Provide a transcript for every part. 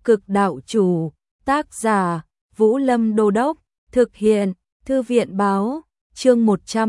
Cực đạo chủ, tác giả, Vũ Lâm Đô Đốc, thực hiện, Thư viện báo, chương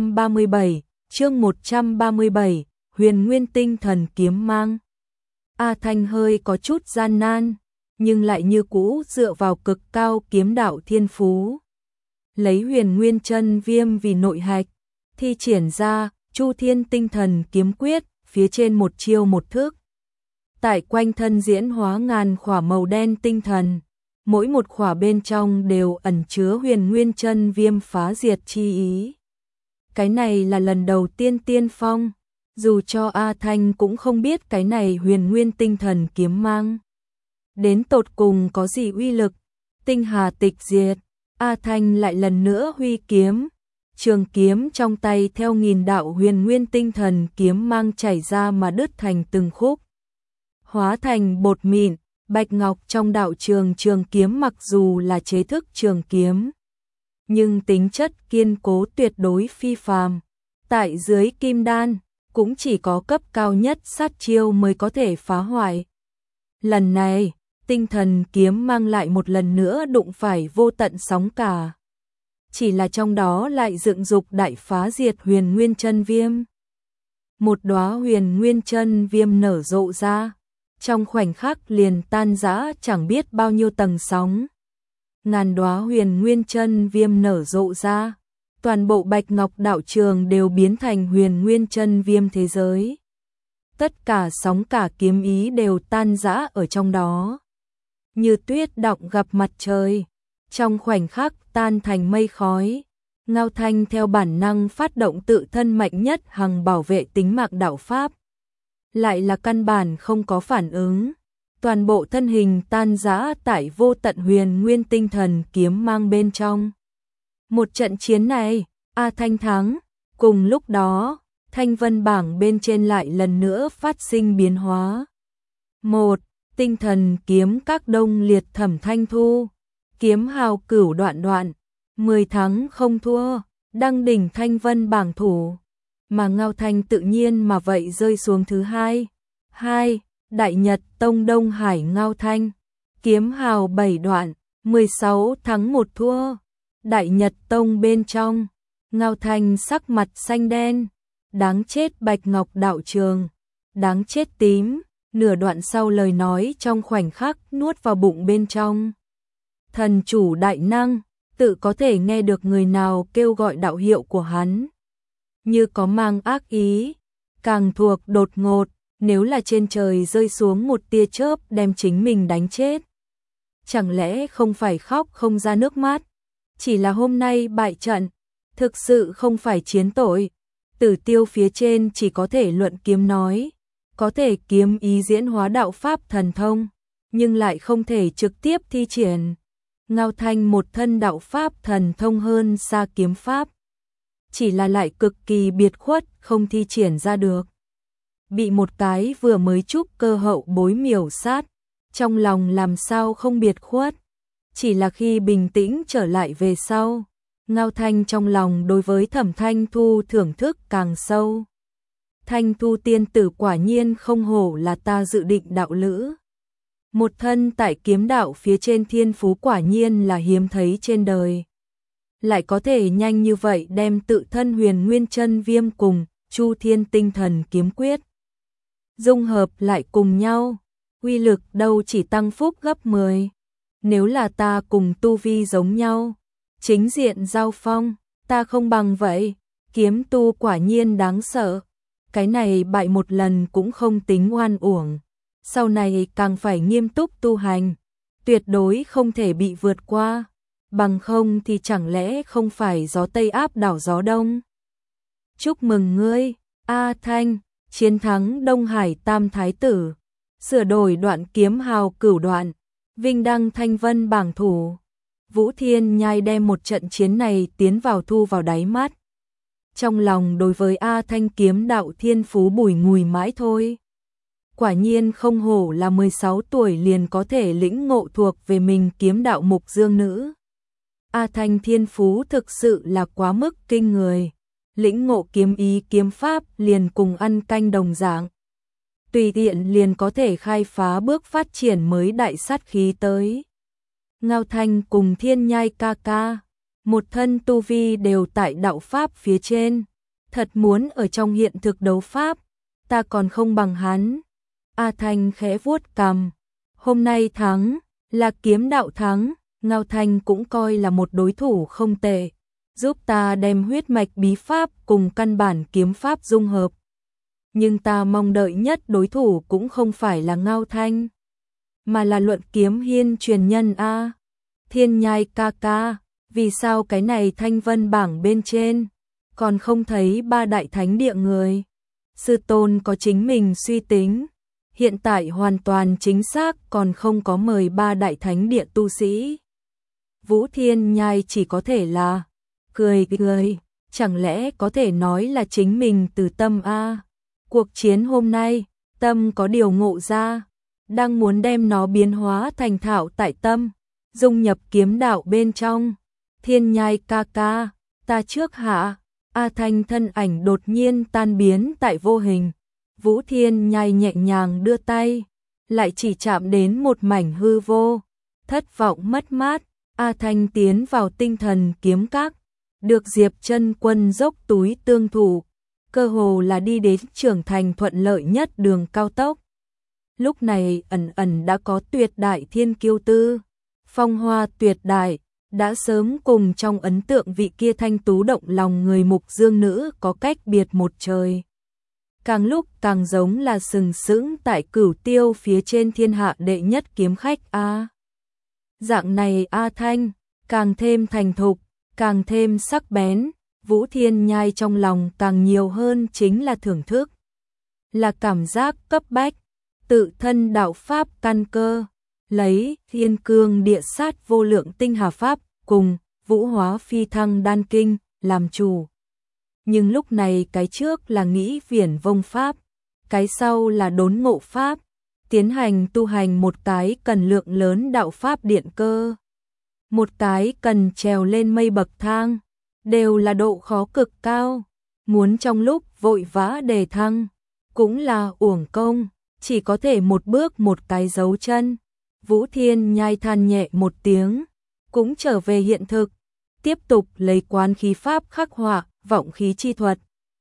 137, Huyền Nguyên Tinh Thần Kiếm Mang. A Thanh hơi có chút gian nan, nhưng lại như cũ dựa vào cực cao kiếm đạo thiên phú. Lấy Huyền Nguyên Chân Viêm vì nội hạch, thi triển ra Chu Thiên Tinh Thần Kiếm Quyết, phía trên một chiêu một thức. Tại quanh thân diễn hóa ngàn khỏa màu đen tinh thần, mỗi một khỏa bên trong đều ẩn chứa Huyền Nguyên Chân Viêm phá diệt chi ý. Cái này là lần đầu tiên tiên phong, dù cho A Thanh cũng không biết cái này Huyền Nguyên Tinh Thần Kiếm Mang đến tột cùng có gì uy lực. Tinh hà tịch diệt, A Thanh lại lần nữa huy kiếm, trường kiếm trong tay theo nghìn đạo Huyền Nguyên Tinh Thần Kiếm Mang chảy ra mà đứt thành từng khúc, hóa thành bột mịn. Bạch ngọc trong đạo trường kiếm mặc dù là chế thức trường kiếm, nhưng tính chất kiên cố tuyệt đối phi phàm. Tại dưới kim đan, cũng chỉ có cấp cao nhất sát chiêu mới có thể phá hoại. Lần này, tinh thần kiếm mang lại một lần nữa đụng phải vô tận sóng cả. Chỉ là trong đó lại dựng dục đại phá diệt Huyền Nguyên Chân Viêm. Một đóa Huyền Nguyên Chân Viêm nở rộ ra, trong khoảnh khắc liền tan rã chẳng biết bao nhiêu tầng sóng. Ngàn đóa Huyền Nguyên Chân Viêm nở rộ ra, toàn bộ Bạch Ngọc đạo trường đều biến thành Huyền Nguyên Chân Viêm thế giới. Tất cả sóng cả kiếm ý đều tan rã ở trong đó, như tuyết đọng gặp mặt trời, trong khoảnh khắc tan thành mây khói. Ngao Thanh theo bản năng phát động tự thân mạnh nhất hằng bảo vệ tính mạng đạo pháp, lại là căn bản không có phản ứng, toàn bộ thân hình tan rã tại vô tận Huyền Nguyên Tinh Thần Kiếm Mang bên trong. Một trận chiến này, A Thanh thắng. Cùng lúc đó, thanh vân bảng bên trên lại lần nữa phát sinh biến hóa. 1. Tinh thần kiếm các đông liệt Thẩm Thanh Thu, kiếm hào cửu đoạn đoạn, 10 thắng không thua, đăng đỉnh thanh vân bảng thủ. Mà Ngao Thanh tự nhiên mà vậy rơi xuống thứ hai. 2. Đại Nhật Tông Đông Hải Ngao Thanh, kiếm hào 7 đoạn, 16 thắng 1 thua. Đại Nhật Tông bên trong, Ngao Thanh sắc mặt xanh đen, đáng chết Bạch Ngọc đạo trường, đáng chết tím, nửa đoạn sau lời nói trong khoảnh khắc nuốt vào bụng bên trong. Thần chủ đại năng, tự có thể nghe được người nào kêu gọi đạo hiệu của hắn, như có mang ác ý, càng thuộc đột ngột, nếu là trên trời rơi xuống một tia chớp đem chính mình đánh chết. Chẳng lẽ không phải khóc không ra nước mắt, chỉ là hôm nay bại trận, thực sự không phải chiến tội. Tử tiêu phía trên chỉ có thể luận kiếm nói, có thể kiếm ý diễn hóa đạo pháp thần thông, nhưng lại không thể trực tiếp thi triển. Ngao Thanh một thân đạo pháp thần thông hơn xa kiếm pháp, chỉ là lại cực kỳ biệt khuất, không thi triển ra được. Bị một cái vừa mới trúc cơ hậu bối miểu sát, trong lòng làm sao không biệt khuất. Chỉ là khi bình tĩnh trở lại về sau, Ngao Thanh trong lòng đối với Thẩm Thanh Thu thưởng thức càng sâu. Thanh Thu tiên tử quả nhiên không hổ là ta dự định đạo lữ. Một thân tại kiếm đạo phía trên thiên phú quả nhiên là hiếm thấy trên đời. Lại có thể nhanh như vậy đem tự thân Huyền Nguyên Chân Viêm cùng Chu Thiên Tinh Thần Kiếm Quyết dung hợp lại cùng nhau, uy lực đâu chỉ tăng phúc gấp 10. Nếu là ta cùng tu vi giống nhau, chính diện giao phong, ta không bằng vậy. Kiếm tu quả nhiên đáng sợ, cái này bại một lần cũng không tính oan uổng, sau này càng phải nghiêm túc tu hành, tuyệt đối không thể bị vượt qua, bằng không thì chẳng lẽ không phải gió Tây áp đảo gió Đông. Chúc mừng ngươi, A Thanh, chiến thắng Đông Hải Tam Thái Tử, sửa đổi đoạn kiếm hào cửu đoạn, vinh đăng thanh vân bảng thủ. Vũ Thiên Nhai đem một trận chiến này tiến vào thu vào đáy mắt. Trong lòng đối với A Thanh kiếm đạo thiên phú bùi ngùi mãi thôi. Quả nhiên không hổ là 16 tuổi liền có thể lĩnh ngộ thuộc về mình kiếm đạo mục dương nữ. A Thanh thiên phú thực sự là quá mức kinh người. Lĩnh ngộ kiếm ý kiếm pháp liền cùng ăn canh đồng dạng. tùy tiện liền có thể khai phá bước phát triển mới đại sát khí tới. Ngao Thanh cùng Thiên Nhai ca ca, một thân tu vi đều tại đạo pháp phía trên, thật muốn ở trong hiện thực đấu pháp, ta còn không bằng hắn. A Thanh khẽ vuốt cằm, hôm nay thắng, là kiếm đạo thắng, Ngao Thanh cũng coi là một đối thủ không tệ, giúp ta đem huyết mạch bí pháp cùng căn bản kiếm pháp dung hợp. Nhưng ta mong đợi nhất đối thủ cũng không phải là Ngao Thanh, mà là Luận Kiếm Hiên truyền nhân a. Thiên Nhai ca ca, vì sao cái này thanh vân bảng bên trên còn không thấy ba đại thánh địa người? Sư tôn có chính mình suy tính, hiện tại hoàn toàn chính xác còn không có mời ba đại thánh địa tu sĩ. Vũ Thiên Nhai chỉ có thể là cười cười, chẳng lẽ có thể nói là chính mình từ tâm a? Cuộc chiến hôm nay, tâm có điều ngộ ra, đang muốn đem nó biến hóa thành thảo tại tâm, dung nhập kiếm đạo bên trong. Thiên Nhai ca ca, ta trước hạ. A Thanh thân ảnh đột nhiên tan biến tại vô hình. Vũ Thiên Nhai nhẹ nhàng đưa tay, lại chỉ chạm đến một mảnh hư vô. Thất vọng mất mát, A Thanh tiến vào tinh thần kiếm các, được Diệp Chân Quân dốc túi tương thủ, cơ hồ là đi đến trưởng thành thuận lợi nhất đường cao tốc. Lúc này ẩn ẩn đã có tuyệt đại thiên kiêu tư, phong hoa tuyệt đại, đã sớm cùng trong ấn tượng vị kia thanh tú động lòng người mục dương nữ có cách biệt một trời. Càng lúc càng giống là sừng sững tại Cửu Tiêu phía trên thiên hạ đệ nhất kiếm khách a. Dạng này A Thanh, càng thêm thành thục, càng thêm sắc bén, Vũ Thiên Nhai trong lòng càng nhiều hơn chính là thưởng thức. Là cảm giác cấp bách, tự thân đạo pháp căn cơ, lấy Thiên Cương Địa Sát vô lượng tinh hà pháp cùng Vũ Hóa Phi Thăng Đan Kinh làm chủ. Nhưng lúc này cái trước là nghĩ viển vông pháp, cái sau là đốn ngộ pháp, tiến hành tu hành một cái cần lượng lớn đạo pháp điện cơ, một cái cần trèo lên mây bậc thang, đều là độ khó cực cao, muốn trong lúc vội vã đề thăng, cũng là uổng công, chỉ có thể một bước một cái dấu chân. Vũ Thiên Nhai than nhẹ một tiếng, cũng trở về hiện thực, tiếp tục lấy quán khí pháp khắc họa, vọng khí chi thuật.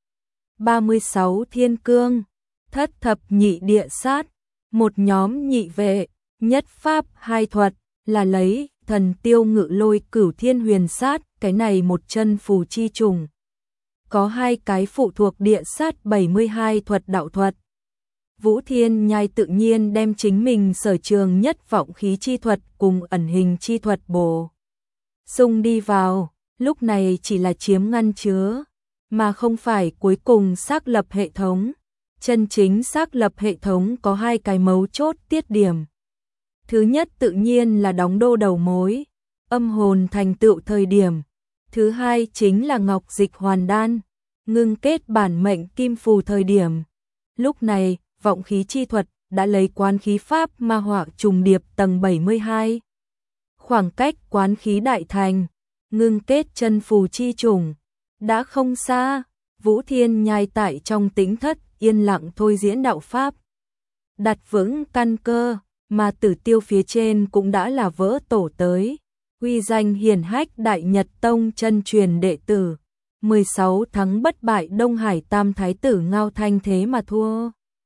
36 thiên cương, thất thập nhị địa sát, một nhóm nhị vệ, nhất pháp hai thuật, là lấy thần tiêu ngự lôi cửu thiên huyền sát, cái này một chân phù chi trùng. Có hai cái phụ thuộc địa sát 72 thuật đạo thuật. Vũ Thiên Nhai tự nhiên đem chính mình sở trường nhất vọng khí chi thuật cùng ẩn hình chi thuật bổ sung đi vào, lúc này chỉ là chiếm ngăn chứa, mà không phải cuối cùng xác lập hệ thống. Chân chính xác lập hệ thống có hai cái mấu chốt tiết điểm. Thứ nhất tự nhiên là đóng đô đầu mối, âm hồn thành tựu thời điểm. Thứ hai chính là ngọc dịch hoàn đan, ngưng kết bản mệnh kim phù thời điểm. Lúc này, vọng khí chi thuật đã lấy quán khí pháp ma họa trùng điệp tầng 72. Khoảng cách quán khí đại thành, ngưng kết chân phù chi trùng, đã không xa. Vũ Thiên Nhai tại trong tĩnh thất yên lặng thôi diễn đạo pháp, đặt vững căn cơ, mà Tử Tiêu phía trên cũng đã là vỡ tổ tới, uy danh hiển hách Đại Nhật Tông chân truyền đệ tử, 16 thắng bất bại Đông Hải Tam Thái tử Ngao Thanh thế mà thua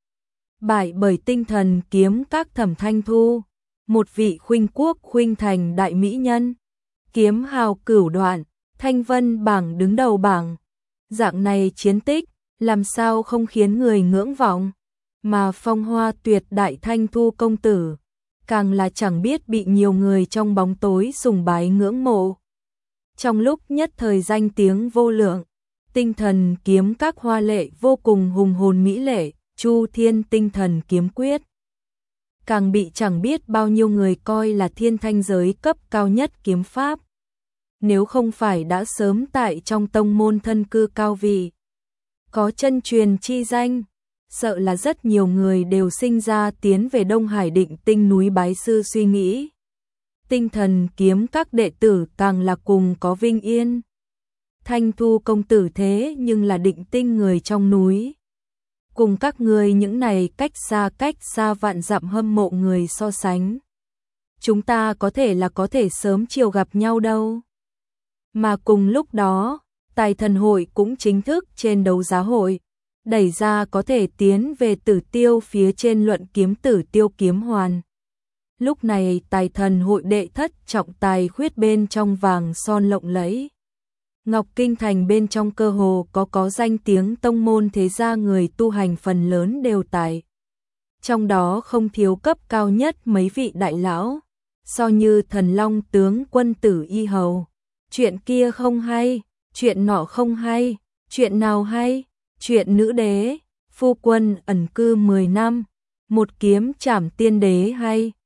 bại bởi tinh thần kiếm các Thẩm Thanh Thu, một vị khuynh quốc khuynh thành đại mỹ nhân, kiếm hào cửu đoạn, thanh vân bảng đứng đầu bảng. Dạng này chiến tích, làm sao không khiến người ngưỡng vọng, mà phong hoa tuyệt đại Thanh Thu công tử, càng là chẳng biết bị nhiều người trong bóng tối sùng bái ngưỡng mộ. Trong lúc nhất thời danh tiếng vô lượng, tinh thần kiếm các hoa lệ vô cùng hùng hồn mỹ lệ, Chu Thiên tinh thần kiếm quyết, càng bị chẳng biết bao nhiêu người coi là thiên thanh giới cấp cao nhất kiếm pháp. Nếu không phải đã sớm tại trong tông môn thân cư cao vị, có chân truyền chi danh, sợ là rất nhiều người đều sinh ra tiến về Đông Hải Định Tinh núi bái sư suy nghĩ. Tinh thần kiếm các đệ tử càng là cùng có vinh yên. Thanh Thu công tử thế nhưng là Định Tinh người trong núi, cùng các ngươi những này cách xa vạn dặm hâm mộ người so sánh. Chúng ta có thể sớm chiều gặp nhau đâu. Mà cùng lúc đó, Tài Thần hội cũng chính thức trên đấu giá hội, đẩy ra có thể tiến về Tử Tiêu phía trên luận kiếm Tử Tiêu kiếm hoàn. Lúc này Tài Thần hội đệ thất trọng tài khuyết bên trong vàng son lộng lẫy. Ngọc Kinh Thành bên trong cơ hồ có danh tiếng tông môn thế gia người tu hành phần lớn đều tại. Trong đó không thiếu cấp cao nhất mấy vị đại lão, so như Thần Long tướng quân Tử Y Hầu. Chuyện kia không hay, chuyện nọ không hay, chuyện nào hay, chuyện nữ đế, phu quân ẩn cư 10 năm, một kiếm trảm tiên đế hay.